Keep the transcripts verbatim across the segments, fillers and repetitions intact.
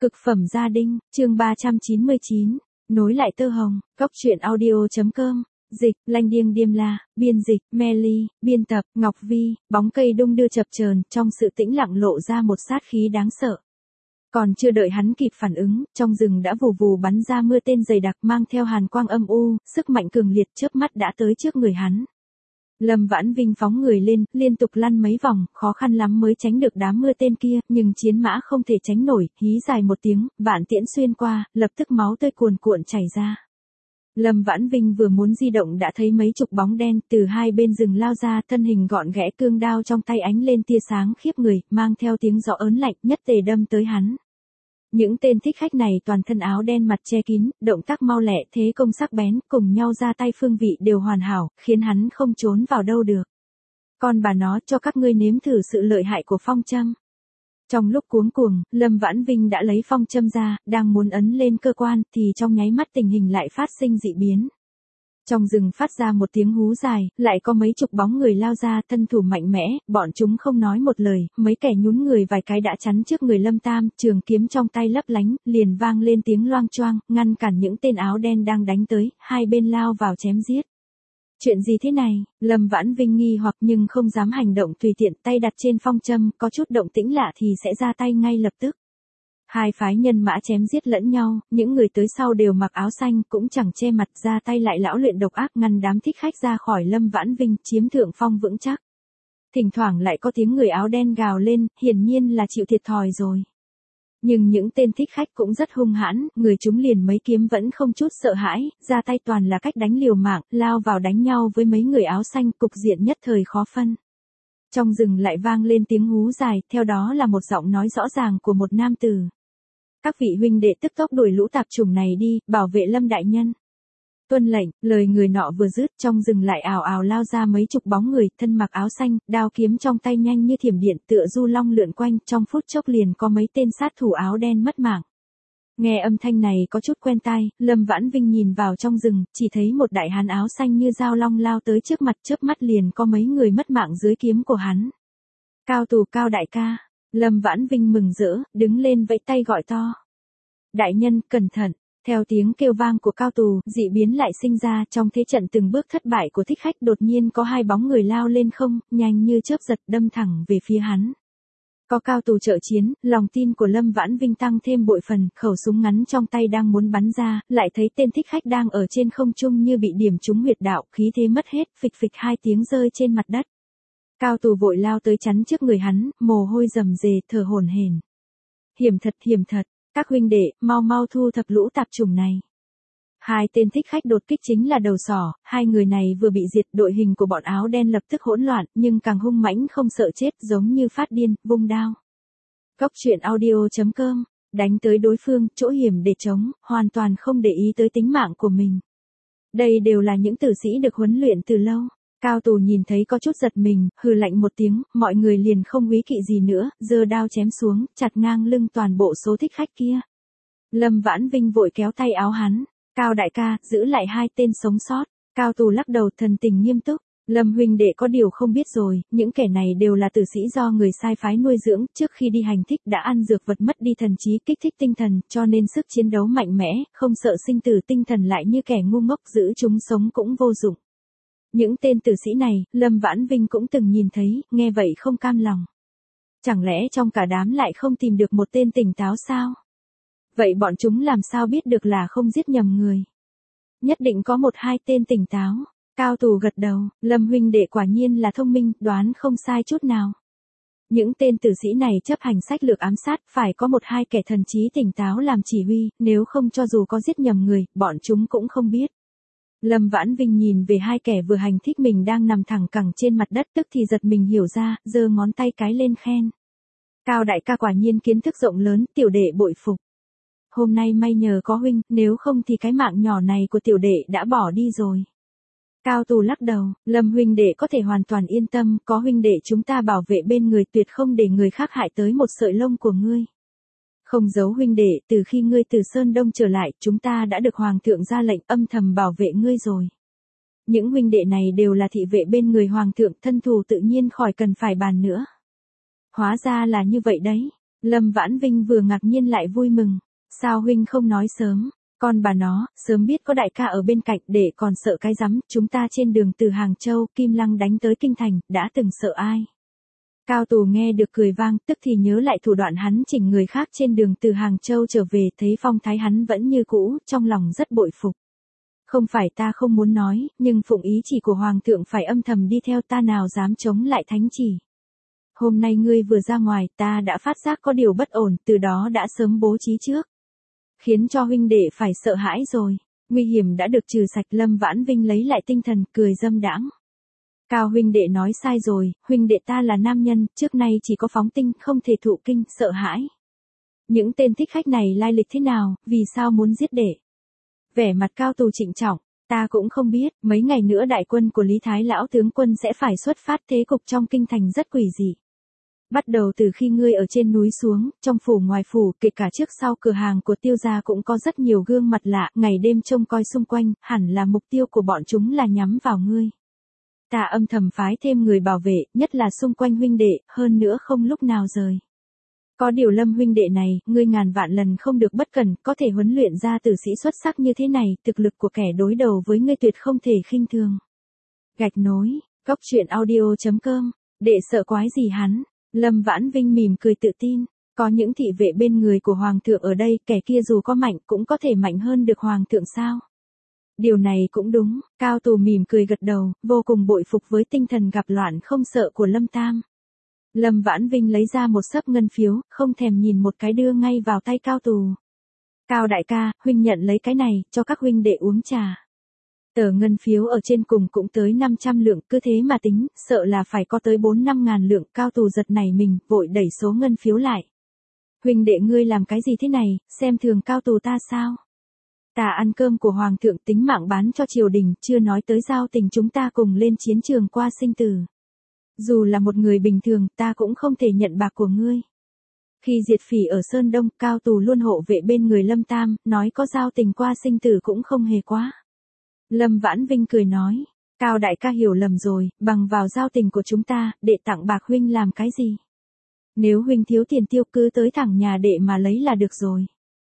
Cực phẩm gia đình, chương ba trăm chín mươi chín, nối lại tơ hồng, góc truyện audio.com, dịch, Lanh Điêng Điềm La, biên dịch, Melly, biên tập, Ngọc Vi, bóng cây đung đưa chập chờn trong sự tĩnh lặng lộ ra một sát khí đáng sợ. Còn chưa đợi hắn kịp phản ứng, trong rừng đã vù vù bắn ra mưa tên dày đặc mang theo hàn quang âm u, sức mạnh cường liệt chớp mắt đã tới trước người hắn. Lâm Vãn Vinh phóng người lên, liên tục lăn mấy vòng, khó khăn lắm mới tránh được đám mưa tên kia, nhưng chiến mã không thể tránh nổi, hí dài một tiếng, vạn tiễn xuyên qua, lập tức máu tươi cuồn cuộn chảy ra. Lâm Vãn Vinh vừa muốn di động đã thấy mấy chục bóng đen từ hai bên rừng lao ra, thân hình gọn ghẽ, cương đao trong tay ánh lên tia sáng khiếp người, mang theo tiếng gió ớn lạnh, nhất tề đâm tới hắn. Những tên thích khách này toàn thân áo đen, mặt che kín, động tác mau lẹ, thế công sắc bén, cùng nhau ra tay phương vị đều hoàn hảo, khiến hắn không trốn vào đâu được. Con bà nó, cho các ngươi nếm thử sự lợi hại của phong châm. Trong lúc cuống cuồng, Lâm Vãn Vinh đã lấy phong châm ra, đang muốn ấn lên cơ quan, thì trong nháy mắt tình hình lại phát sinh dị biến. Trong rừng phát ra một tiếng hú dài, lại có mấy chục bóng người lao ra, thân thủ mạnh mẽ, bọn chúng không nói một lời, mấy kẻ nhún người vài cái đã chắn trước người Lâm Tam, trường kiếm trong tay lấp lánh, liền vang lên tiếng loang choang, ngăn cản những tên áo đen đang đánh tới, hai bên lao vào chém giết. Chuyện gì thế này? Lâm Vãn Vinh nghi hoặc nhưng không dám hành động tùy tiện, tay đặt trên phong châm, có chút động tĩnh lạ thì sẽ ra tay ngay lập tức. Hai phái nhân mã chém giết lẫn nhau, những người tới sau đều mặc áo xanh, cũng chẳng che mặt, ra tay lại lão luyện độc ác, ngăn đám thích khách ra khỏi Lâm Vãn Vinh, chiếm thượng phong vững chắc. Thỉnh thoảng lại có tiếng người áo đen gào lên, hiển nhiên là chịu thiệt thòi rồi. Nhưng những tên thích khách cũng rất hung hãn, người chúng liền mấy kiếm vẫn không chút sợ hãi, ra tay toàn là cách đánh liều mạng, lao vào đánh nhau với mấy người áo xanh, cục diện nhất thời khó phân. Trong rừng lại vang lên tiếng hú dài, theo đó là một giọng nói rõ ràng của một nam tử. Các vị huynh đệ tức tốc đuổi lũ tạp chủng này đi, bảo vệ Lâm đại nhân. Tuân lệnh, lời người nọ vừa dứt, trong rừng lại ào ào lao ra mấy chục bóng người, thân mặc áo xanh, đao kiếm trong tay nhanh như thiểm điện, tựa du long lượn quanh, trong phút chốc liền có mấy tên sát thủ áo đen mất mạng. Nghe âm thanh này có chút quen tai, Lâm Vãn Vinh nhìn vào trong rừng, chỉ thấy một đại hán áo xanh như dao long lao tới trước mặt, chớp mắt liền có mấy người mất mạng dưới kiếm của hắn. Cao Tù, Cao đại ca. Lâm Vãn Vinh mừng rỡ, đứng lên vẫy tay gọi to. Đại nhân, cẩn thận. Theo tiếng kêu vang của Cao Tù, dị biến lại sinh ra, trong thế trận từng bước thất bại của thích khách, đột nhiên có hai bóng người lao lên không, nhanh như chớp giật đâm thẳng về phía hắn. Có Cao Tù trợ chiến, lòng tin của Lâm Vãn Vinh tăng thêm bội phần, khẩu súng ngắn trong tay đang muốn bắn ra, lại thấy tên thích khách đang ở trên không trung như bị điểm trúng huyệt đạo, khí thế mất hết, phịch phịch hai tiếng rơi trên mặt đất. Cao Tù vội lao tới chắn trước người hắn, mồ hôi rầm rề, thở hổn hển. Hiểm thật, hiểm thật, các huynh đệ, mau mau thu thập lũ tạp chủng này. Hai tên thích khách đột kích chính là đầu sỏ, hai người này vừa bị diệt, đội hình của bọn áo đen lập tức hỗn loạn, nhưng càng hung mãnh không sợ chết, giống như phát điên, vung đao. Góc truyện audio.com, đánh tới đối phương, chỗ hiểm để chống, hoàn toàn không để ý tới tính mạng của mình. Đây đều là những tử sĩ được huấn luyện từ lâu. Cao Tù nhìn thấy có chút giật mình, hừ lạnh một tiếng, mọi người liền không quý kỵ gì nữa, giơ đao chém xuống, chặt ngang lưng toàn bộ số thích khách kia. Lâm Vãn Vinh vội kéo tay áo hắn. Cao đại ca, giữ lại hai tên sống sót. Cao Tù lắc đầu, thần tình nghiêm túc. Lâm huynh đệ có điều không biết rồi, những kẻ này đều là tử sĩ do người sai phái nuôi dưỡng, trước khi đi hành thích đã ăn dược vật mất đi thần trí, kích thích tinh thần, cho nên sức chiến đấu mạnh mẽ, không sợ sinh tử, tinh thần lại như kẻ ngu ngốc, giữ chúng sống cũng vô dụng. Những tên tử sĩ này, Lâm Vãn Vinh cũng từng nhìn thấy, nghe vậy không cam lòng. Chẳng lẽ trong cả đám lại không tìm được một tên tỉnh táo sao? Vậy bọn chúng làm sao biết được là không giết nhầm người? Nhất định có một hai tên tỉnh táo. Cao Tù gật đầu, Lâm huynh đệ quả nhiên là thông minh, đoán không sai chút nào. Những tên tử sĩ này chấp hành sách lược ám sát, phải có một hai kẻ thần trí tỉnh táo làm chỉ huy, nếu không cho dù có giết nhầm người, bọn chúng cũng không biết. Lâm Vãn Vinh nhìn về hai kẻ vừa hành thích mình đang nằm thẳng cẳng trên mặt đất, tức thì giật mình hiểu ra, giơ ngón tay cái lên khen. Cao đại ca quả nhiên kiến thức rộng lớn, tiểu đệ bội phục. Hôm nay may nhờ có huynh, nếu không thì cái mạng nhỏ này của tiểu đệ đã bỏ đi rồi. Cao Tù lắc đầu, Lâm huynh đệ có thể hoàn toàn yên tâm, có huynh đệ chúng ta bảo vệ bên người, tuyệt không để người khác hại tới một sợi lông của ngươi. Không giấu huynh đệ, từ khi ngươi từ Sơn Đông trở lại, chúng ta đã được Hoàng thượng ra lệnh âm thầm bảo vệ ngươi rồi. Những huynh đệ này đều là thị vệ bên người Hoàng thượng, thân thù tự nhiên khỏi cần phải bàn nữa. Hóa ra là như vậy đấy. Lâm Vãn Vinh vừa ngạc nhiên lại vui mừng. Sao huynh không nói sớm? Con bà nó, sớm biết có đại ca ở bên cạnh để còn sợ cái rắm, chúng ta trên đường từ Hàng Châu, Kim Lăng đánh tới Kinh Thành, đã từng sợ ai? Cao Tù nghe được cười vang, tức thì nhớ lại thủ đoạn hắn chỉnh người khác trên đường từ Hàng Châu trở về, thấy phong thái hắn vẫn như cũ, trong lòng rất bội phục. Không phải ta không muốn nói, nhưng phụng ý chỉ của Hoàng thượng phải âm thầm đi theo, ta nào dám chống lại thánh chỉ. Hôm nay ngươi vừa ra ngoài, ta đã phát giác có điều bất ổn, từ đó đã sớm bố trí trước. Khiến cho huynh đệ phải sợ hãi rồi. Nguy hiểm đã được trừ sạch. Lâm Vãn Vinh lấy lại tinh thần, cười dâm đãng. Cao huynh đệ nói sai rồi, huynh đệ ta là nam nhân, trước nay chỉ có phóng tinh, không thể thụ kinh, sợ hãi. Những tên thích khách này lai lịch thế nào, vì sao muốn giết đệ? Vẻ mặt Cao Tù trịnh trọng, ta cũng không biết, mấy ngày nữa đại quân của Lý Thái lão tướng quân sẽ phải xuất phát, thế cục trong kinh thành rất quỷ dị. Bắt đầu từ khi ngươi ở trên núi xuống, trong phủ ngoài phủ, kể cả trước sau cửa hàng của Tiêu gia cũng có rất nhiều gương mặt lạ, ngày đêm trông coi xung quanh, hẳn là mục tiêu của bọn chúng là nhắm vào ngươi. Ta âm thầm phái thêm người bảo vệ, nhất là xung quanh huynh đệ, hơn nữa không lúc nào rời. Có điều Lâm huynh đệ này, ngươi ngàn vạn lần không được bất cẩn, có thể huấn luyện ra tử sĩ xuất sắc như thế này, thực lực của kẻ đối đầu với ngươi tuyệt không thể khinh thường. Gạch nối, góc truyện audio chấm com, đệ sợ quái gì hắn? Lâm Vãn Vinh mỉm cười tự tin, có những thị vệ bên người của Hoàng thượng ở đây, kẻ kia dù có mạnh cũng có thể mạnh hơn được Hoàng thượng sao? Điều này cũng đúng, Cao Tù mỉm cười gật đầu, vô cùng bội phục với tinh thần gặp loạn không sợ của Lâm Tam. Lâm Vãn Vinh lấy ra một xấp ngân phiếu, không thèm nhìn một cái đưa ngay vào tay Cao Tù. Cao đại ca, huynh nhận lấy cái này, cho các huynh đệ uống trà. Tờ ngân phiếu ở trên cùng cũng tới năm trăm lượng, cứ thế mà tính, sợ là phải có tới bốn năm ngàn lượng. Cao Tù giật nảy mình, vội đẩy số ngân phiếu lại. Huynh đệ ngươi làm cái gì thế này, xem thường Cao Tù ta sao? Ta ăn cơm của Hoàng thượng, tính mạng bán cho triều đình, chưa nói tới giao tình chúng ta cùng lên chiến trường qua sinh tử. Dù là một người bình thường, ta cũng không thể nhận bạc của ngươi. Khi diệt phỉ ở Sơn Đông, Cao Tù luôn hộ vệ bên người Lâm Tam, nói có giao tình qua sinh tử cũng không hề quá. Lâm Vãn Vinh cười nói, Cao đại ca hiểu lầm rồi, bằng vào giao tình của chúng ta, đệ tặng bạc huynh làm cái gì? Nếu huynh thiếu tiền tiêu cứ tới thẳng nhà đệ mà lấy là được rồi.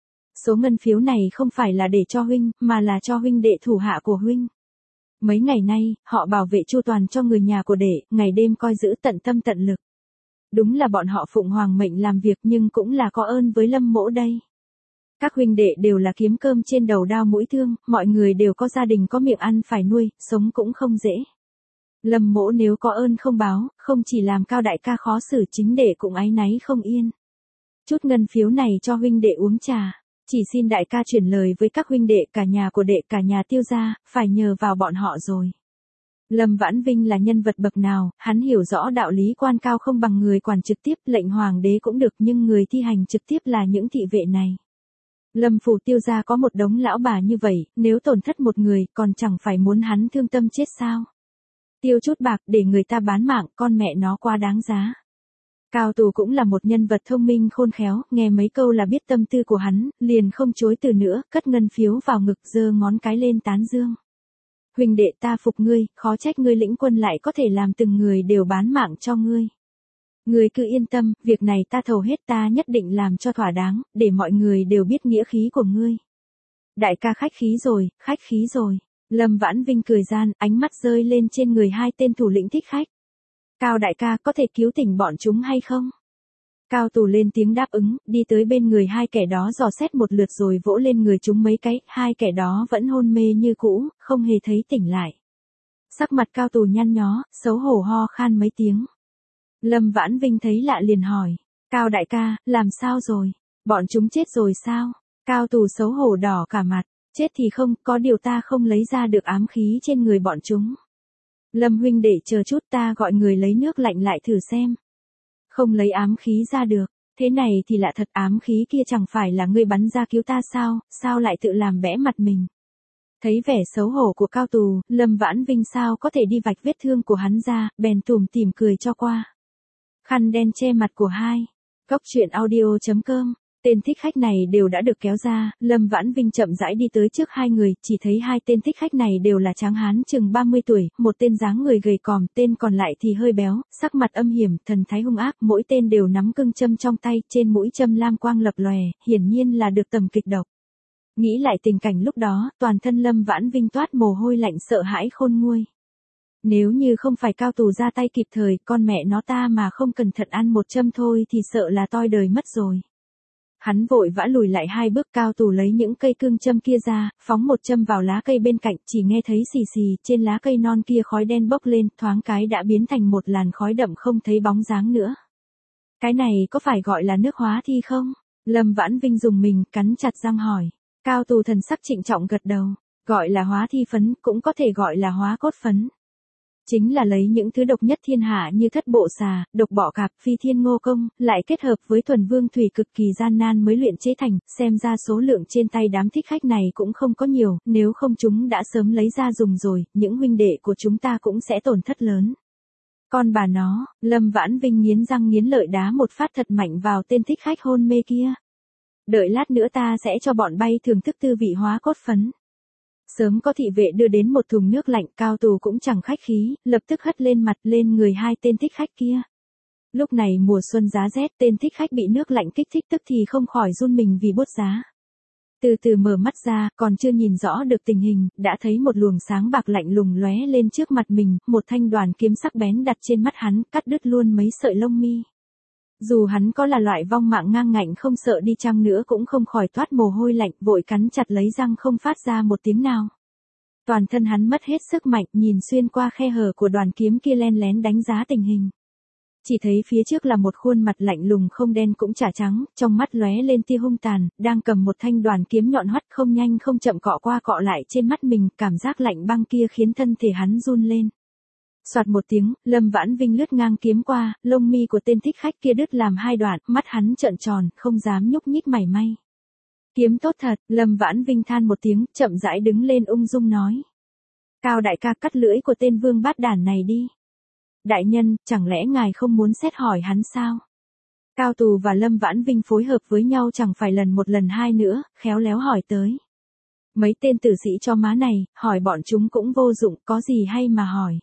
Số ngân phiếu này không phải là để cho huynh, mà là cho huynh đệ thủ hạ của huynh. Mấy ngày nay, họ bảo vệ chu toàn cho người nhà của đệ, ngày đêm coi giữ tận tâm tận lực. Đúng là bọn họ phụng hoàng mệnh làm việc nhưng cũng là có ơn với Lâm mỗ đây. Các huynh đệ đều là kiếm cơm trên đầu đao mũi thương, mọi người đều có gia đình có miệng ăn phải nuôi, sống cũng không dễ. Lâm mỗ nếu có ơn không báo, không chỉ làm Cao đại ca khó xử, chính đệ cũng áy náy không yên. Chút ngân phiếu này cho huynh đệ uống trà. Chỉ xin đại ca chuyển lời với các huynh đệ, cả nhà của đệ, cả nhà Tiêu gia, phải nhờ vào bọn họ rồi. Lâm Vãn Vinh là nhân vật bậc nào, hắn hiểu rõ đạo lý quan cao không bằng người quản trực tiếp, lệnh hoàng đế cũng được nhưng người thi hành trực tiếp là những thị vệ này. Lâm phủ Tiêu gia có một đống lão bà như vậy, nếu tổn thất một người, còn chẳng phải muốn hắn thương tâm chết sao? Tiêu chút bạc để người ta bán mạng, con mẹ nó quá đáng giá. Cao Tù cũng là một nhân vật thông minh khôn khéo, nghe mấy câu là biết tâm tư của hắn, liền không chối từ nữa, cất ngân phiếu vào ngực, giơ ngón cái lên tán dương. Huynh đệ ta phục ngươi, khó trách ngươi lĩnh quân lại có thể làm từng người đều bán mạng cho ngươi. Ngươi cứ yên tâm, việc này ta thầu hết, ta nhất định làm cho thỏa đáng, để mọi người đều biết nghĩa khí của ngươi. Đại ca khách khí rồi, khách khí rồi. Lâm Vãn Vinh cười gian, ánh mắt rơi lên trên người hai tên thủ lĩnh thích khách. Cao đại ca có thể cứu tỉnh bọn chúng hay không? Cao Tù lên tiếng đáp ứng, đi tới bên người hai kẻ đó dò xét một lượt rồi vỗ lên người chúng mấy cái, hai kẻ đó vẫn hôn mê như cũ, không hề thấy tỉnh lại. Sắc mặt Cao Tù nhăn nhó, xấu hổ ho khan mấy tiếng. Lâm Vãn Vinh thấy lạ liền hỏi, Cao đại ca, làm sao rồi? Bọn chúng chết rồi sao? Cao Tù xấu hổ đỏ cả mặt, chết thì không, có điều ta không lấy ra được ám khí trên người bọn chúng. Lâm huynh để chờ chút, ta gọi người lấy nước lạnh lại thử xem. Không lấy ám khí ra được, thế này thì lạ thật, ám khí kia chẳng phải là ngươi bắn ra cứu ta sao, sao lại tự làm bẽ mặt mình. Thấy vẻ xấu hổ của Cao Tù, Lâm Vãn Vinh sao có thể đi vạch vết thương của hắn ra, bèn tủm tỉm cười cho qua. Khăn đen che mặt của hai. Góc truyện audio chấm com Tên thích khách này đều đã được kéo ra, Lâm Vãn Vinh chậm rãi đi tới trước hai người, chỉ thấy hai tên thích khách này đều là tráng hán chừng ba mươi tuổi, một tên dáng người gầy còm, tên còn lại thì hơi béo, sắc mặt âm hiểm, thần thái hung ác, mỗi tên đều nắm cương châm trong tay, trên mũi châm lam quang lập lòe, hiển nhiên là được tầm kịch độc. Nghĩ lại tình cảnh lúc đó, toàn thân Lâm Vãn Vinh toát mồ hôi lạnh sợ hãi khôn nguôi. Nếu như không phải cao tù ra tay kịp thời, con mẹ nó ta mà không cẩn thận ăn một châm thôi thì sợ là toi đời mất rồi. Hắn vội vã lùi lại hai bước, cao tù lấy những cây cương châm kia ra, phóng một châm vào lá cây bên cạnh, chỉ nghe thấy xì xì, trên lá cây non kia khói đen bốc lên, thoáng cái đã biến thành một làn khói đậm không thấy bóng dáng nữa. Cái này có phải gọi là nước hóa thi không? Lâm Vãn Vinh dùng mình, cắn chặt răng hỏi. Cao tù thần sắc trịnh trọng gật đầu, gọi là hóa thi phấn, cũng có thể gọi là hóa cốt phấn. Chính là lấy những thứ độc nhất thiên hạ như thất bộ xà, độc bọ cạp, phi thiên ngô công, lại kết hợp với thuần vương thủy cực kỳ gian nan mới luyện chế thành, xem ra số lượng trên tay đám thích khách này cũng không có nhiều, nếu không chúng đã sớm lấy ra dùng rồi, những huynh đệ của chúng ta cũng sẽ tổn thất lớn. Con bà nó, Lâm Vãn Vinh nghiến răng nghiến lợi đá một phát thật mạnh vào tên thích khách hôn mê kia. Đợi lát nữa ta sẽ cho bọn bay thưởng thức tư vị hóa cốt phấn. Sớm có thị vệ đưa đến một thùng nước lạnh, cao tù cũng chẳng khách khí, lập tức hất lên mặt lên người hai tên thích khách kia. Lúc này mùa xuân giá rét, tên thích khách bị nước lạnh kích thích tức thì không khỏi run mình vì buốt giá. Từ từ mở mắt ra, còn chưa nhìn rõ được tình hình, đã thấy một luồng sáng bạc lạnh lùng lóe lên trước mặt mình, một thanh đoàn kiếm sắc bén đặt trên mắt hắn, cắt đứt luôn mấy sợi lông mi. Dù hắn có là loại vong mạng ngang ngạnh không sợ đi chăng nữa cũng không khỏi toát mồ hôi lạnh, vội cắn chặt lấy răng không phát ra một tiếng nào. Toàn thân hắn mất hết sức mạnh, nhìn xuyên qua khe hở của đoàn kiếm kia len lén đánh giá tình hình. Chỉ thấy phía trước là một khuôn mặt lạnh lùng không đen cũng chả trắng, trong mắt lóe lên tia hung tàn, đang cầm một thanh đoàn kiếm nhọn hoắt không nhanh không chậm cọ qua cọ lại trên mắt mình, cảm giác lạnh băng kia khiến thân thể hắn run lên. Soạt một tiếng, Lâm Vãn Vinh lướt ngang kiếm qua, lông mi của tên thích khách kia đứt làm hai đoạn, mắt hắn trợn tròn, không dám nhúc nhích mảy may. Kiếm tốt thật, Lâm Vãn Vinh than một tiếng, chậm rãi đứng lên ung dung nói. Cao đại ca cắt lưỡi của tên vương bát đản này đi. Đại nhân, chẳng lẽ ngài không muốn xét hỏi hắn sao? Cao tù và Lâm Vãn Vinh phối hợp với nhau chẳng phải lần một lần hai nữa, khéo léo hỏi tới. Mấy tên tử sĩ cho má này, hỏi bọn chúng cũng vô dụng, có gì hay mà hỏi.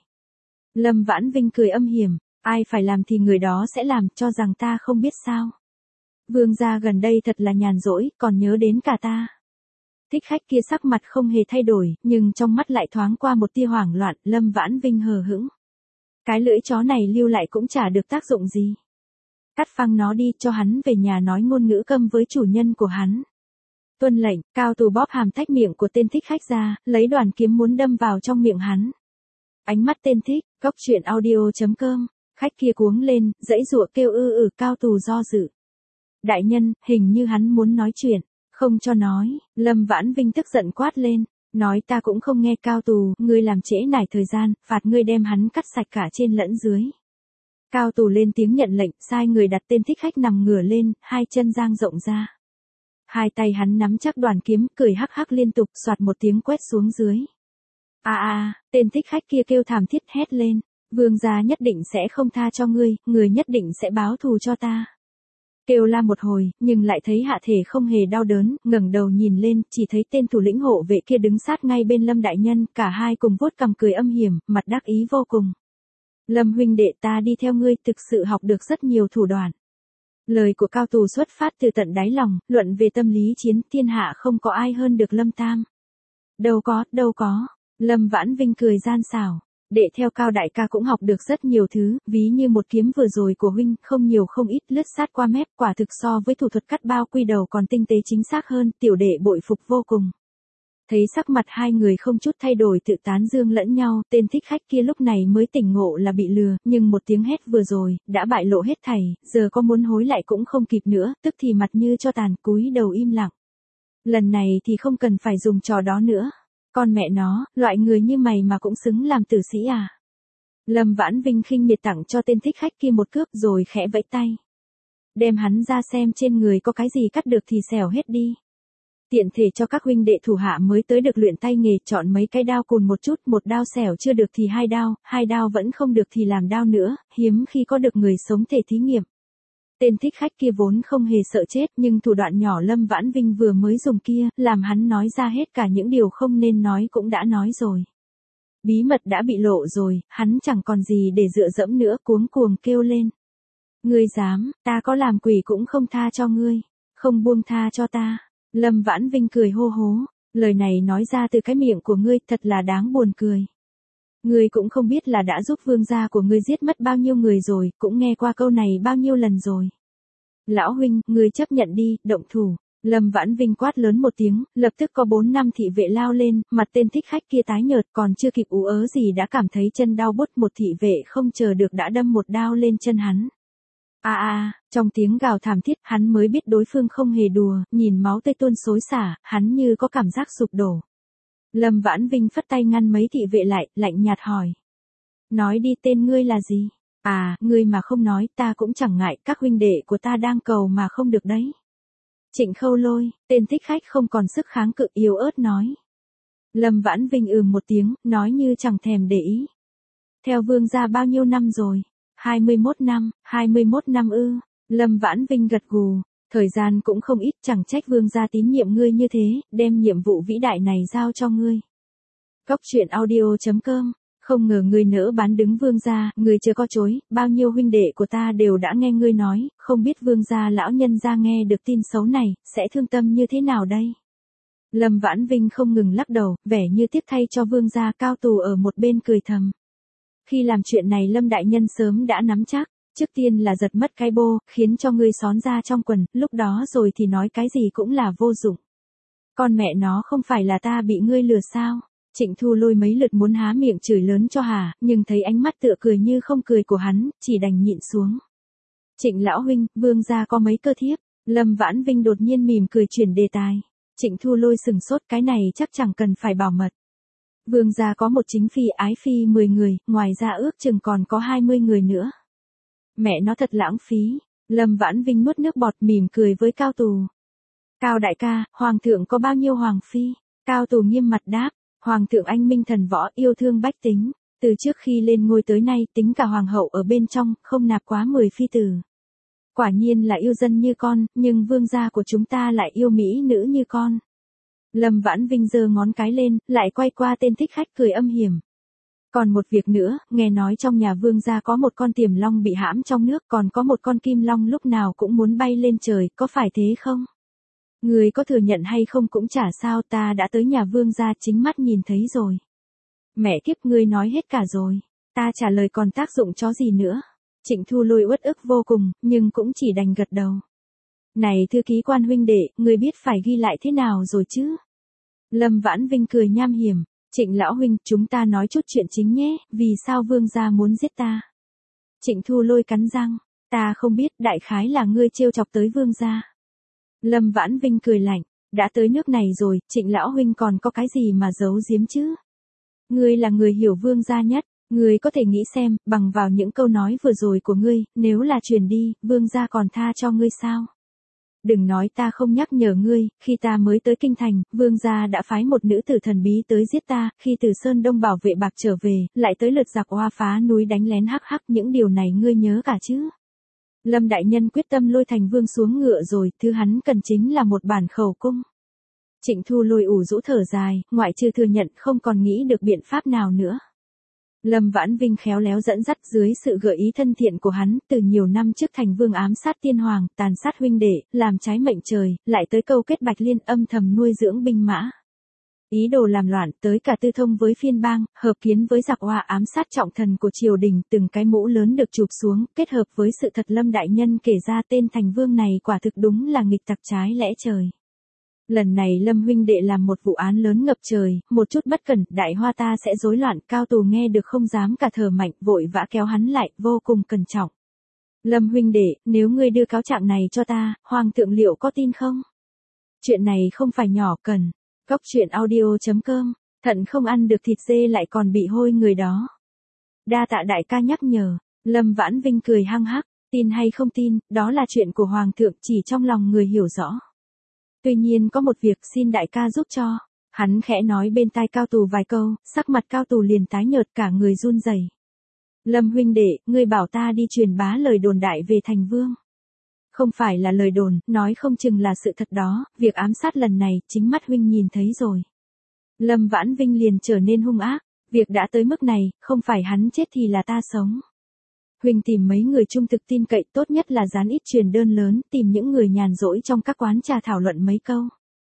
Lâm Vãn Vinh cười âm hiểm, ai phải làm thì người đó sẽ làm, cho rằng ta không biết sao. Vương gia gần đây thật là nhàn rỗi, còn nhớ đến cả ta. Thích khách kia sắc mặt không hề thay đổi, nhưng trong mắt lại thoáng qua một tia hoảng loạn, Lâm Vãn Vinh hờ hững. Cái lưỡi chó này lưu lại cũng chả được tác dụng gì. Cắt phăng nó đi, cho hắn về nhà nói ngôn ngữ câm với chủ nhân của hắn. Tuân lệnh, cao tù bóp hàm tách miệng của tên thích khách ra, lấy đoàn kiếm muốn đâm vào trong miệng hắn. Ánh mắt tên thích, góc truyện audio chấm com, khách kia cuống lên, dãy giụa kêu ư ử, cao tù do dự. Đại nhân, hình như hắn muốn nói chuyện, không cho nói, Lâm Vãn Vinh tức giận quát lên, nói ta cũng không nghe. Cao tù, ngươi làm trễ nải thời gian, phạt ngươi đem hắn cắt sạch cả trên lẫn dưới. Cao tù lên tiếng nhận lệnh, sai người đặt tên thích khách nằm ngửa lên, hai chân dang rộng ra. Hai tay hắn nắm chắc đoàn kiếm, cười hắc hắc liên tục, soạt một tiếng quét xuống dưới. À à, tên thích khách kia kêu thảm thiết hét lên, vương gia nhất định sẽ không tha cho ngươi, người nhất định sẽ báo thù cho ta. Kêu la một hồi, nhưng lại thấy hạ thể không hề đau đớn, ngẩng đầu nhìn lên, chỉ thấy tên thủ lĩnh hộ vệ kia đứng sát ngay bên Lâm đại nhân, cả hai cùng vuốt cằm cười âm hiểm, mặt đắc ý vô cùng. Lâm huynh đệ, ta đi theo ngươi, thực sự học được rất nhiều thủ đoạn. Lời của cao tù xuất phát từ tận đáy lòng, luận về tâm lý chiến, thiên hạ không có ai hơn được Lâm Tam. Đâu có, đâu có. Lâm Vãn Vinh cười gian xảo. Đệ theo cao đại ca cũng học được rất nhiều thứ, ví như một kiếm vừa rồi của huynh, không nhiều không ít, lướt sát qua mép, quả thực so với thủ thuật cắt bao quy đầu còn tinh tế chính xác hơn, tiểu đệ bội phục vô cùng. Thấy sắc mặt hai người không chút thay đổi, tự tán dương lẫn nhau, tên thích khách kia lúc này mới tỉnh ngộ là bị lừa, nhưng một tiếng hét vừa rồi, đã bại lộ hết thảy, giờ có muốn hối lại cũng không kịp nữa, tức thì mặt như cho tàn, cúi đầu im lặng. Lần này thì không cần phải dùng trò đó nữa. Con mẹ nó, loại người như mày mà cũng xứng làm tử sĩ à? Lâm Vãn Vinh khinh miệt tặng cho tên thích khách kia một cước rồi khẽ vẫy tay. Đem hắn ra xem trên người có cái gì cắt được thì xẻo hết đi. Tiện thể cho các huynh đệ thủ hạ mới tới được luyện tay nghề, chọn mấy cái đao cùn một chút, một đao xẻo chưa được thì hai đao, hai đao vẫn không được thì làm đao nữa, hiếm khi có được người sống thể thí nghiệm. Tên thích khách kia vốn không hề sợ chết, nhưng thủ đoạn nhỏ Lâm Vãn Vinh vừa mới dùng kia, làm hắn nói ra hết cả những điều không nên nói cũng đã nói rồi. Bí mật đã bị lộ rồi, hắn chẳng còn gì để dựa dẫm nữa, cuống cuồng kêu lên. Ngươi dám, ta có làm quỷ cũng không tha cho ngươi, không buông tha cho ta. Lâm Vãn Vinh cười hô hố, lời này nói ra từ cái miệng của ngươi thật là đáng buồn cười. Ngươi cũng không biết là đã giúp vương gia của ngươi giết mất bao nhiêu người rồi, cũng nghe qua câu này bao nhiêu lần rồi. Lão huynh, ngươi chấp nhận đi, động thủ. Lâm Vãn Vinh quát lớn một tiếng, lập tức có bốn năm thị vệ lao lên, mặt tên thích khách kia tái nhợt, còn chưa kịp ú ớ gì đã cảm thấy chân đau bút, một thị vệ không chờ được đã đâm một đao lên chân hắn. A a, trong tiếng gào thảm thiết, hắn mới biết đối phương không hề đùa, nhìn máu tươi tuôn xối xả, hắn như có cảm giác sụp đổ. Lâm Vãn Vinh phất tay ngăn mấy thị vệ lại, lạnh nhạt hỏi. Nói đi, tên ngươi là gì? À, ngươi mà không nói, ta cũng chẳng ngại, các huynh đệ của ta đang cầu mà không được đấy. Trịnh Khâu Lôi, tên thích khách không còn sức kháng cự, yếu ớt nói. Lâm Vãn Vinh ừm một tiếng, nói như chẳng thèm để ý. Theo vương gia bao nhiêu năm rồi? hai mươi mốt năm, hai mươi mốt năm ư? Lâm Vãn Vinh gật gù, thời gian cũng không ít, chẳng trách vương gia tín nhiệm ngươi như thế, đem nhiệm vụ vĩ đại này giao cho ngươi. Cốc truyện audio chấm com, không ngờ ngươi nỡ bán đứng vương gia, ngươi chưa có chối, bao nhiêu huynh đệ của ta đều đã nghe ngươi nói, không biết vương gia lão nhân gia nghe được tin xấu này, sẽ thương tâm như thế nào đây? Lâm Vãn Vinh không ngừng lắc đầu, vẻ như tiếc thay cho vương gia. Cao Tù ở một bên cười thầm. Khi làm chuyện này Lâm đại nhân sớm đã nắm chắc, trước tiên là giật mất cái bô, khiến cho ngươi xón ra trong quần, lúc đó rồi thì nói cái gì cũng là vô dụng. Con mẹ nó, không phải là ta bị ngươi lừa sao? Trịnh Thu Lôi mấy lượt muốn há miệng chửi lớn cho hà, nhưng thấy ánh mắt tựa cười như không cười của hắn, chỉ đành nhịn xuống. Trịnh lão huynh, vương gia có mấy cơ thiếp? Lâm Vãn Vinh đột nhiên mỉm cười chuyển đề tài. Trịnh Thu Lôi sừng sốt, cái này chắc chẳng cần phải bảo mật. Vương gia có một chính phi ái phi mười người, ngoài ra ước chừng còn có hai mươi người nữa. Mẹ nó thật lãng phí. Lâm Vãn Vinh nuốt nước bọt mỉm cười với Cao Tù. Cao đại ca, hoàng thượng có bao nhiêu hoàng phi? Cao Tù nghiêm mặt đáp. Hoàng thượng anh minh thần võ, yêu thương bách tính, từ trước khi lên ngôi tới nay tính cả hoàng hậu ở bên trong, không nạp quá mười phi tử. Quả nhiên là yêu dân như con, nhưng vương gia của chúng ta lại yêu mỹ nữ như con. Lâm Vãn Vinh giơ ngón cái lên, lại quay qua tên thích khách cười âm hiểm. Còn một việc nữa, nghe nói trong nhà vương gia có một con tiềm long bị hãm trong nước, còn có một con kim long lúc nào cũng muốn bay lên trời, có phải thế không? Người có thừa nhận hay không cũng chả sao, ta đã tới nhà vương gia chính mắt nhìn thấy rồi. Mẹ kiếp, ngươi nói hết cả rồi. Ta trả lời còn tác dụng chó gì nữa. Trịnh Thu Lôi uất ức vô cùng, nhưng cũng chỉ đành gật đầu. Này thư ký quan huynh đệ, ngươi biết phải ghi lại thế nào rồi chứ? Lâm Vãn Vinh cười nham hiểm. Trịnh lão huynh, chúng ta nói chút chuyện chính nhé, vì sao vương gia muốn giết ta? Trịnh Thu Lôi cắn răng. Ta không biết, đại khái là ngươi trêu chọc tới vương gia. Lâm Vãn Vinh cười lạnh, đã tới nước này rồi, Trịnh lão huynh còn có cái gì mà giấu giếm chứ? Ngươi là người hiểu vương gia nhất, ngươi có thể nghĩ xem, bằng vào những câu nói vừa rồi của ngươi, nếu là truyền đi, vương gia còn tha cho ngươi sao? Đừng nói ta không nhắc nhở ngươi, khi ta mới tới kinh thành, vương gia đã phái một nữ tử thần bí tới giết ta, khi từ Sơn Đông bảo vệ bạc trở về, lại tới lượt giặc oa phá núi đánh lén hắc hắc, những điều này ngươi nhớ cả chứ? Lâm đại nhân quyết tâm lôi thành vương xuống ngựa rồi, thứ hắn cần chính là một bản khẩu cung. Trịnh Thu Lôi ủ rũ thở dài, ngoại trừ thừa nhận không còn nghĩ được biện pháp nào nữa. Lâm Vãn Vinh khéo léo dẫn dắt dưới sự gợi ý thân thiện của hắn, từ nhiều năm trước thành vương ám sát tiên hoàng, tàn sát huynh đệ, làm trái mệnh trời, lại tới câu kết Bạch Liên, âm thầm nuôi dưỡng binh mã. Ý đồ làm loạn, tới cả tư thông với phiên bang, hợp kiến với giặc oa ám sát trọng thần của triều đình, từng cái mũ lớn được chụp xuống, kết hợp với sự thật Lâm đại nhân kể ra, tên thành vương này quả thực đúng là nghịch tặc trái lẽ trời. Lần này Lâm huynh đệ làm một vụ án lớn ngập trời, một chút bất cẩn, đại hoa ta sẽ rối loạn. Cao Tù nghe được không dám cả thở mạnh, vội vã kéo hắn lại, vô cùng cẩn trọng. Lâm huynh đệ, nếu ngươi đưa cáo trạng này cho ta, hoàng thượng liệu có tin không? Chuyện này không phải nhỏ cần. Cốc truyện audio chấm com, thận không ăn được thịt dê lại còn bị hôi người đó. Đa tạ đại ca nhắc nhở. Lâm Vãn Vinh cười hăng hắc, tin hay không tin, đó là chuyện của hoàng thượng, chỉ trong lòng người hiểu rõ. Tuy nhiên có một việc xin đại ca giúp cho. Hắn khẽ nói bên tai Cao Tù vài câu, sắc mặt Cao Tù liền tái nhợt, cả người run rẩy. Lâm huynh đệ, ngươi bảo ta đi truyền bá lời đồn đại về thành vương. Không phải là lời đồn, nói không chừng là sự thật đó, việc ám sát lần này, chính mắt huynh nhìn thấy rồi. Lâm Vãn Vinh liền trở nên hung ác, việc đã tới mức này, không phải hắn chết thì là ta sống. Huynh tìm mấy người trung thực tin cậy, tốt nhất là dán ít truyền đơn lớn, tìm những người nhàn rỗi trong các quán trà thảo luận mấy câu.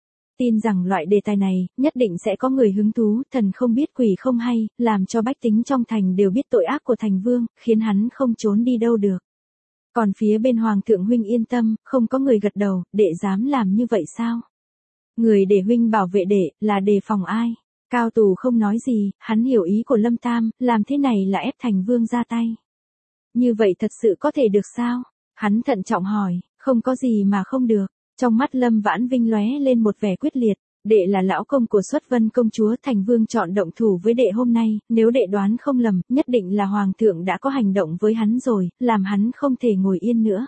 Tin rằng loại đề tài này, nhất định sẽ có người hứng thú, thần không biết quỷ không hay, làm cho bách tính trong thành đều biết tội ác của thành vương, khiến hắn không trốn đi đâu được. Còn phía bên hoàng thượng huynh yên tâm, không có người gật đầu, đệ dám làm như vậy sao? Người để huynh bảo vệ đệ, là đề phòng ai? Cao Tù không nói gì, hắn hiểu ý của Lâm Tam, làm thế này là ép thành vương ra tay. Như vậy thật sự có thể được sao? Hắn thận trọng hỏi, không có gì mà không được. Trong mắt Lâm Vãn Vinh lóe lên một vẻ quyết liệt, đệ là lão công của Xuất Vân công chúa, thành vương chọn động thủ với đệ hôm nay, nếu đệ đoán không lầm, nhất định là hoàng thượng đã có hành động với hắn rồi, làm hắn không thể ngồi yên nữa.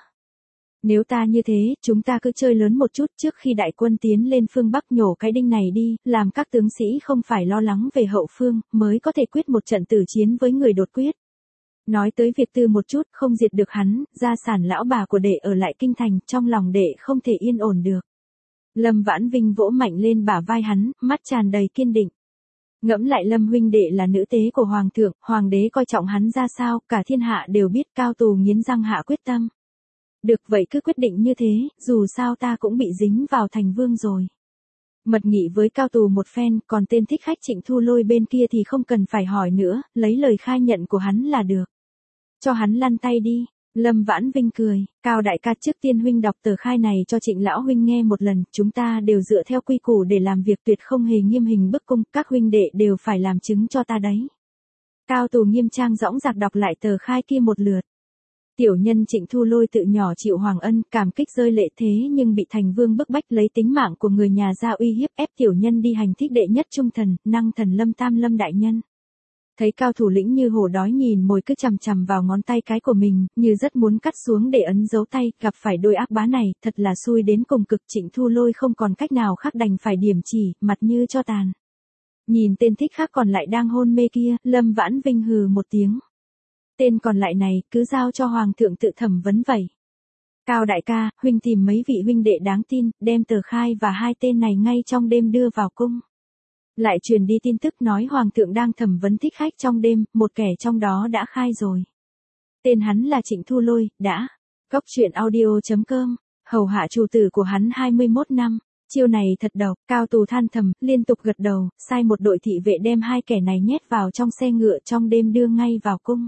Nếu ta như thế, chúng ta cứ chơi lớn một chút trước khi đại quân tiến lên phương Bắc nhổ cái đinh này đi, làm các tướng sĩ không phải lo lắng về hậu phương, mới có thể quyết một trận tử chiến với người đột quyết. Nói tới việc tư một chút, không diệt được hắn, gia sản lão bà của đệ ở lại kinh thành, trong lòng đệ không thể yên ổn được. Lâm Vãn Vinh vỗ mạnh lên bả vai hắn, mắt tràn đầy kiên định. Ngẫm lại Lâm huynh đệ là nữ tế của hoàng thượng, hoàng đế coi trọng hắn ra sao, cả thiên hạ đều biết. Cao Tù nghiến răng hạ quyết tâm. Được vậy cứ quyết định như thế, dù sao ta cũng bị dính vào thành vương rồi. Mật nghị với Cao Tù một phen, còn tên thích khách Trịnh Thu Lôi bên kia thì không cần phải hỏi nữa, lấy lời khai nhận của hắn là được. Cho hắn lăn tay đi. Lâm Vãn Vinh cười, Cao đại ca, trước tiên huynh đọc tờ khai này cho Trịnh lão huynh nghe một lần, chúng ta đều dựa theo quy củ để làm việc, tuyệt không hề nghiêm hình bức cung, các huynh đệ đều phải làm chứng cho ta đấy. Cao Tù nghiêm trang dõng dạc đọc lại tờ khai kia một lượt. Tiểu nhân Trịnh Thu Lôi tự nhỏ chịu hoàng ân, cảm kích rơi lệ, thế nhưng bị thành vương bức bách lấy tính mạng của người nhà ra uy hiếp, ép tiểu nhân đi hành thích đệ nhất trung thần, năng thần Lâm Tam Lâm đại nhân. Thấy Cao thủ lĩnh như hổ đói nhìn mồi cứ chằm chằm vào ngón tay cái của mình, như rất muốn cắt xuống để ấn dấu tay, gặp phải đôi ác bá này, thật là xui đến cùng cực. Trịnh Thu Lôi không còn cách nào khác đành phải điểm chỉ, mặt như cho tàn. Nhìn tên thích khác còn lại đang hôn mê kia, Lâm Vãn Vinh hừ một tiếng. Tên còn lại này, cứ giao cho hoàng thượng tự thẩm vấn vậy. Cao đại ca, huynh tìm mấy vị huynh đệ đáng tin, đem tờ khai và hai tên này ngay trong đêm đưa vào cung. Lại truyền đi tin tức nói hoàng thượng đang thẩm vấn thích khách trong đêm, một kẻ trong đó đã khai rồi. Tên hắn là Trịnh Thu Lôi, đã. Cốc truyện audio chấm com, hầu hạ chủ tử của hắn hai mươi mốt năm. Chiêu này thật độc, Cao Tù than thầm, liên tục gật đầu, sai một đội thị vệ đem hai kẻ này nhét vào trong xe ngựa trong đêm đưa ngay vào cung.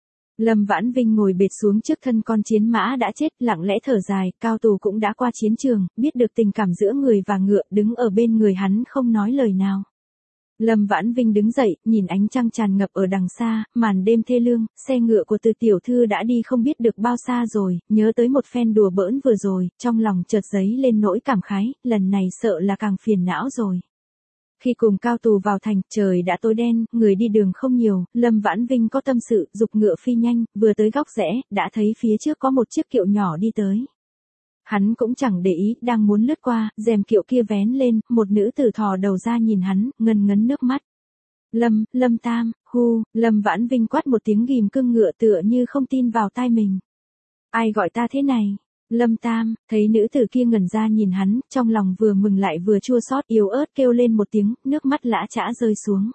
Lâm Vãn Vinh ngồi bệt xuống trước thân con chiến mã đã chết, lặng lẽ thở dài. Cao Tù cũng đã qua chiến trường, biết được tình cảm giữa người và ngựa, đứng ở bên người hắn không nói lời nào. Lâm Vãn Vinh đứng dậy, nhìn ánh trăng tràn ngập ở đằng xa, màn đêm thê lương, xe ngựa của Từ tiểu thư đã đi không biết được bao xa rồi, nhớ tới một phen đùa bỡn vừa rồi, trong lòng chợt dấy lên nỗi cảm khái, lần này sợ là càng phiền não rồi. Khi cùng Cao Tù vào thành, trời đã tối đen, người đi đường không nhiều, Lâm Vãn Vinh có tâm sự, giục ngựa phi nhanh, vừa tới góc rẽ, đã thấy phía trước có một chiếc kiệu nhỏ đi tới. Hắn cũng chẳng để ý, đang muốn lướt qua, rèm kiệu kia vén lên, một nữ tử thò đầu ra nhìn hắn, ngân ngấn nước mắt. Lâm, Lâm Tam, hu, Lâm Vãn Vinh quát một tiếng ghim cưng ngựa tựa như không tin vào tai mình. Ai gọi ta thế này? Lâm Tam, thấy nữ tử kia ngẩn ra nhìn hắn, trong lòng vừa mừng lại vừa chua xót, yếu ớt kêu lên một tiếng, nước mắt lã chã rơi xuống.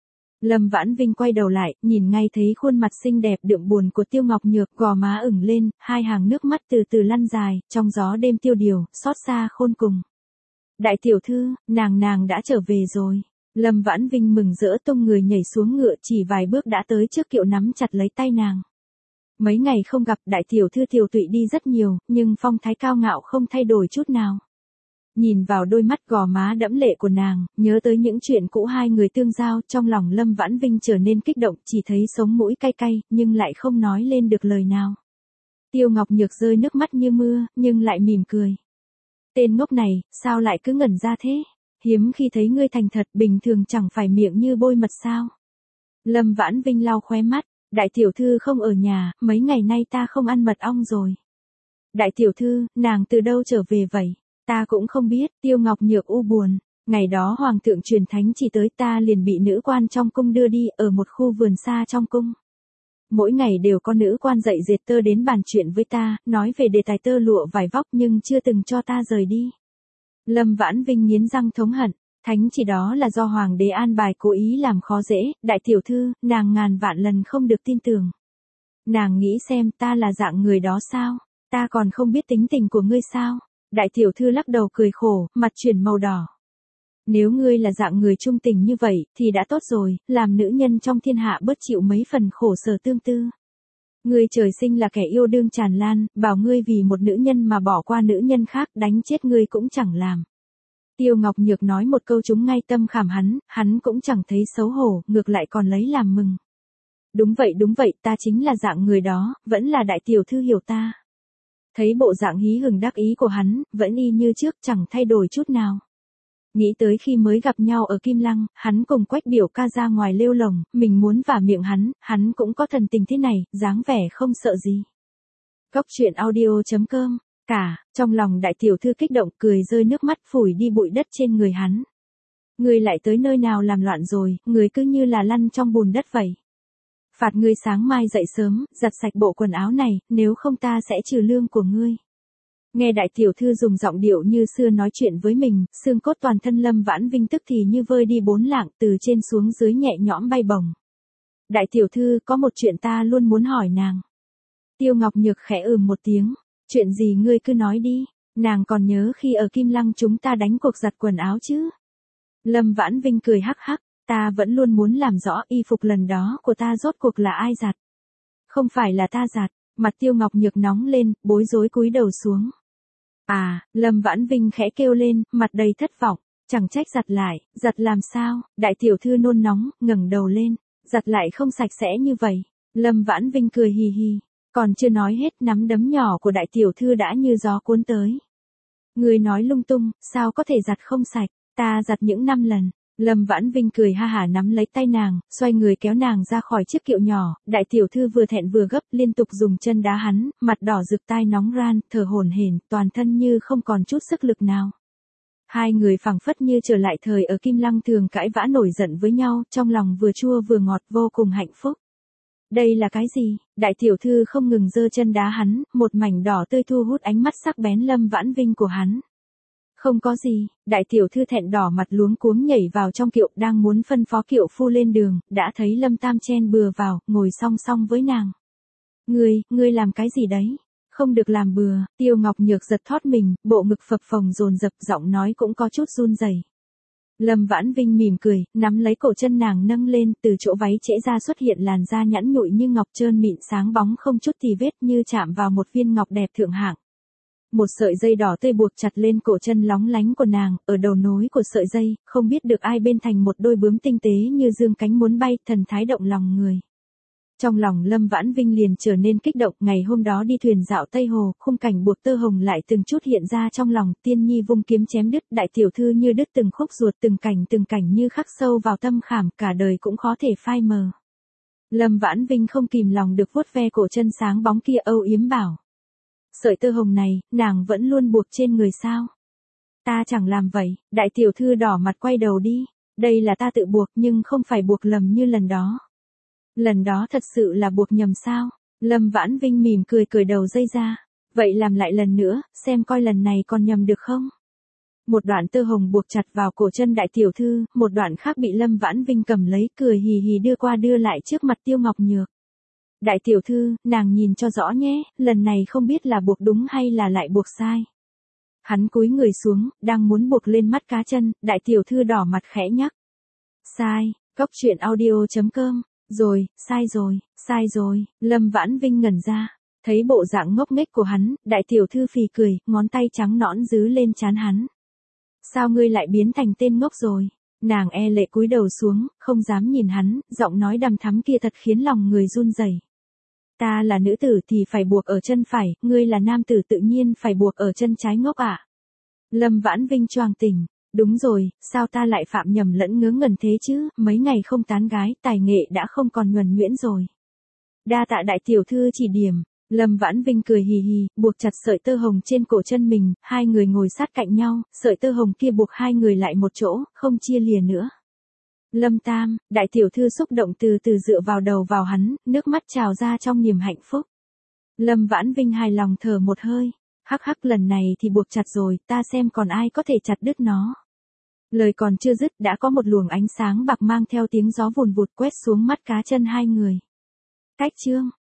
Lâm Vãn Vinh quay đầu lại, nhìn ngay thấy khuôn mặt xinh đẹp đượm buồn của Tiêu Ngọc Nhược, gò má ửng lên, hai hàng nước mắt từ từ lăn dài, trong gió đêm tiêu điều, xót xa khôn cùng. Đại tiểu thư, nàng nàng đã trở về rồi. Lâm Vãn Vinh mừng rỡ tung người nhảy xuống ngựa, chỉ vài bước đã tới trước kiệu nắm chặt lấy tay nàng. Mấy ngày không gặp, đại tiểu thư tiều tụy đi rất nhiều, nhưng phong thái cao ngạo không thay đổi chút nào. Nhìn vào đôi mắt gò má đẫm lệ của nàng, nhớ tới những chuyện cũ hai người tương giao, trong lòng Lâm Vãn Vinh trở nên kích động, chỉ thấy sống mũi cay cay, nhưng lại không nói lên được lời nào. Tiêu Ngọc Nhược rơi nước mắt như mưa, nhưng lại mỉm cười. Tên ngốc này, sao lại cứ ngẩn ra thế? Hiếm khi thấy ngươi thành thật, bình thường chẳng phải miệng như bôi mật sao? Lâm Vãn Vinh lau khóe mắt, đại tiểu thư không ở nhà, mấy ngày nay ta không ăn mật ong rồi. Đại tiểu thư, nàng từ đâu trở về vậy? Ta cũng không biết. Tiêu Ngọc Nhược u buồn. Ngày đó hoàng thượng truyền thánh chỉ tới, ta liền bị nữ quan trong cung đưa đi, ở một khu vườn xa trong cung. Mỗi ngày đều có nữ quan dạy dệt tơ đến bàn chuyện với ta, nói về đề tài tơ lụa vải vóc nhưng chưa từng cho ta rời đi. Lâm Vãn Vinh nghiến răng thống hận, thánh chỉ đó là do hoàng đế an bài cố ý làm khó dễ, đại tiểu thư, nàng ngàn vạn lần không được tin tưởng. Nàng nghĩ xem ta là dạng người đó sao, ta còn không biết tính tình của ngươi sao, đại tiểu thư lắc đầu cười khổ, mặt chuyển màu đỏ. Nếu ngươi là dạng người trung tình như vậy, thì đã tốt rồi, làm nữ nhân trong thiên hạ bớt chịu mấy phần khổ sở tương tư. Ngươi trời sinh là kẻ yêu đương tràn lan, bảo ngươi vì một nữ nhân mà bỏ qua nữ nhân khác, đánh chết ngươi cũng chẳng làm. Tiêu Ngọc Nhược nói một câu trúng ngay tâm khảm hắn, hắn cũng chẳng thấy xấu hổ, ngược lại còn lấy làm mừng. Đúng vậy đúng vậy, ta chính là dạng người đó, vẫn là đại tiểu thư hiểu ta. Thấy bộ dạng hí hửng đắc ý của hắn, vẫn y như trước, chẳng thay đổi chút nào. Nghĩ tới khi mới gặp nhau ở Kim Lăng, hắn cùng Quách biểu ca ra ngoài lêu lồng, mình muốn vả miệng hắn, hắn cũng có thần tình thế này, dáng vẻ không sợ gì. Cóc truyện audio chấm com, cả, trong lòng đại tiểu thư kích động cười rơi nước mắt phủi đi bụi đất trên người hắn. Người lại tới nơi nào làm loạn rồi, người cứ như là lăn trong bùn đất vậy. Phạt ngươi sáng mai dậy sớm, giặt sạch bộ quần áo này, nếu không ta sẽ trừ lương của ngươi. Nghe đại tiểu thư dùng giọng điệu như xưa nói chuyện với mình, xương cốt toàn thân Lâm Vãn Vinh tức thì như vơi đi bốn lạng, từ trên xuống dưới nhẹ nhõm bay bổng. Đại tiểu thư, có một chuyện ta luôn muốn hỏi nàng. Tiêu Ngọc Nhược khẽ ừm một tiếng, chuyện gì ngươi cứ nói đi, nàng còn nhớ khi ở Kim Lăng chúng ta đánh cuộc giặt quần áo chứ. Lâm Vãn Vinh cười hắc hắc, ta vẫn luôn muốn làm rõ y phục lần đó của ta rốt cuộc là ai giặt. Không phải là ta giặt, mặt Tiêu Ngọc Nhược nóng lên, bối rối cúi đầu xuống. À, Lâm Vãn Vinh khẽ kêu lên, mặt đầy thất vọng, chẳng trách giặt lại, giặt làm sao, đại tiểu thư nôn nóng, ngẩng đầu lên, giặt lại không sạch sẽ như vậy. Lâm Vãn Vinh cười hì hì, còn chưa nói hết nắm đấm nhỏ của đại tiểu thư đã như gió cuốn tới. Người nói lung tung, sao có thể giặt không sạch, ta giặt những năm lần. Lâm Vãn Vinh cười ha hả nắm lấy tay nàng, xoay người kéo nàng ra khỏi chiếc kiệu nhỏ, đại tiểu thư vừa thẹn vừa gấp liên tục dùng chân đá hắn, mặt đỏ rực tai nóng ran, thở hổn hển, toàn thân như không còn chút sức lực nào. Hai người phảng phất như trở lại thời ở Kim Lăng thường cãi vã nổi giận với nhau, trong lòng vừa chua vừa ngọt vô cùng hạnh phúc. Đây là cái gì? Đại tiểu thư không ngừng giơ chân đá hắn, một mảnh đỏ tươi thu hút ánh mắt sắc bén Lâm Vãn Vinh của hắn. Không có gì, đại tiểu thư thẹn đỏ mặt luống cuống nhảy vào trong kiệu đang muốn phân phó kiệu phu lên đường, đã thấy Lâm Tam chen bừa vào, ngồi song song với nàng. Ngươi, ngươi làm cái gì đấy? Không được làm bừa, Tiêu Ngọc Nhược giật thót mình, bộ ngực phập phồng dồn dập giọng nói cũng có chút run rẩy. Lâm Vãn Vinh mỉm cười, nắm lấy cổ chân nàng nâng lên, từ chỗ váy trễ ra xuất hiện làn da nhẵn nhụi như ngọc trơn mịn sáng bóng không chút tì vết như chạm vào một viên ngọc đẹp thượng hạng. Một sợi dây đỏ tươi buộc chặt lên cổ chân lóng lánh của nàng, ở đầu nối của sợi dây, không biết được ai bên thành một đôi bướm tinh tế như dương cánh muốn bay, thần thái động lòng người. Trong lòng Lâm Vãn Vinh liền trở nên kích động, ngày hôm đó đi thuyền dạo Tây Hồ, khung cảnh buộc tơ hồng lại từng chút hiện ra trong lòng, tiên nhi vung kiếm chém đứt, đại tiểu thư như đứt từng khúc ruột, từng cảnh từng cảnh như khắc sâu vào tâm khảm, cả đời cũng khó thể phai mờ. Lâm Vãn Vinh không kìm lòng được vuốt ve cổ chân sáng bóng kia, âu yếm bảo. Sợi tơ hồng này, nàng vẫn luôn buộc trên người sao? Ta chẳng làm vậy, đại tiểu thư đỏ mặt quay đầu đi, đây là ta tự buộc nhưng không phải buộc lầm như lần đó. Lần đó thật sự là buộc nhầm sao? Lâm Vãn Vinh mỉm cười cởi đầu dây ra, vậy làm lại lần nữa, xem coi lần này còn nhầm được không? Một đoạn tơ hồng buộc chặt vào cổ chân đại tiểu thư, một đoạn khác bị Lâm Vãn Vinh cầm lấy, cười hì hì đưa qua đưa lại trước mặt Tiêu Ngọc Nhược. Đại tiểu thư, nàng nhìn cho rõ nhé, lần này không biết là buộc đúng hay là lại buộc sai. Hắn cúi người xuống, đang muốn buộc lên mắt cá chân, đại tiểu thư đỏ mặt khẽ nhắc. Sai, cóc truyện audio chấm com, rồi, sai rồi, sai rồi, Lâm Vãn Vinh ngẩn ra, thấy bộ dạng ngốc nghếch của hắn, đại tiểu thư phì cười, ngón tay trắng nõn giữ lên trán hắn. Sao ngươi lại biến thành tên ngốc rồi? Nàng e lệ cúi đầu xuống, không dám nhìn hắn, giọng nói đằm thắm kia thật khiến lòng người run rẩy. Ta là nữ tử thì phải buộc ở chân phải, ngươi là nam tử tự nhiên phải buộc ở chân trái ngốc ạ. À? Lâm Vãn Vinh choàng tỉnh, đúng rồi, sao ta lại phạm nhầm lẫn ngớ ngẩn thế chứ, mấy ngày không tán gái, tài nghệ đã không còn nhuần nhuyễn rồi. Đa tạ đại tiểu thư chỉ điểm, Lâm Vãn Vinh cười hì hì, buộc chặt sợi tơ hồng trên cổ chân mình, hai người ngồi sát cạnh nhau, sợi tơ hồng kia buộc hai người lại một chỗ, không chia lìa nữa. Lâm Tam, đại tiểu thư xúc động từ từ dựa vào đầu vào hắn, nước mắt trào ra trong niềm hạnh phúc. Lâm Vãn Vinh hài lòng thở một hơi. Hắc hắc, lần này thì buộc chặt rồi, ta xem còn ai có thể chặt đứt nó. Lời còn chưa dứt đã có một luồng ánh sáng bạc mang theo tiếng gió vùn vụt quét xuống mắt cá chân hai người. Cách chương.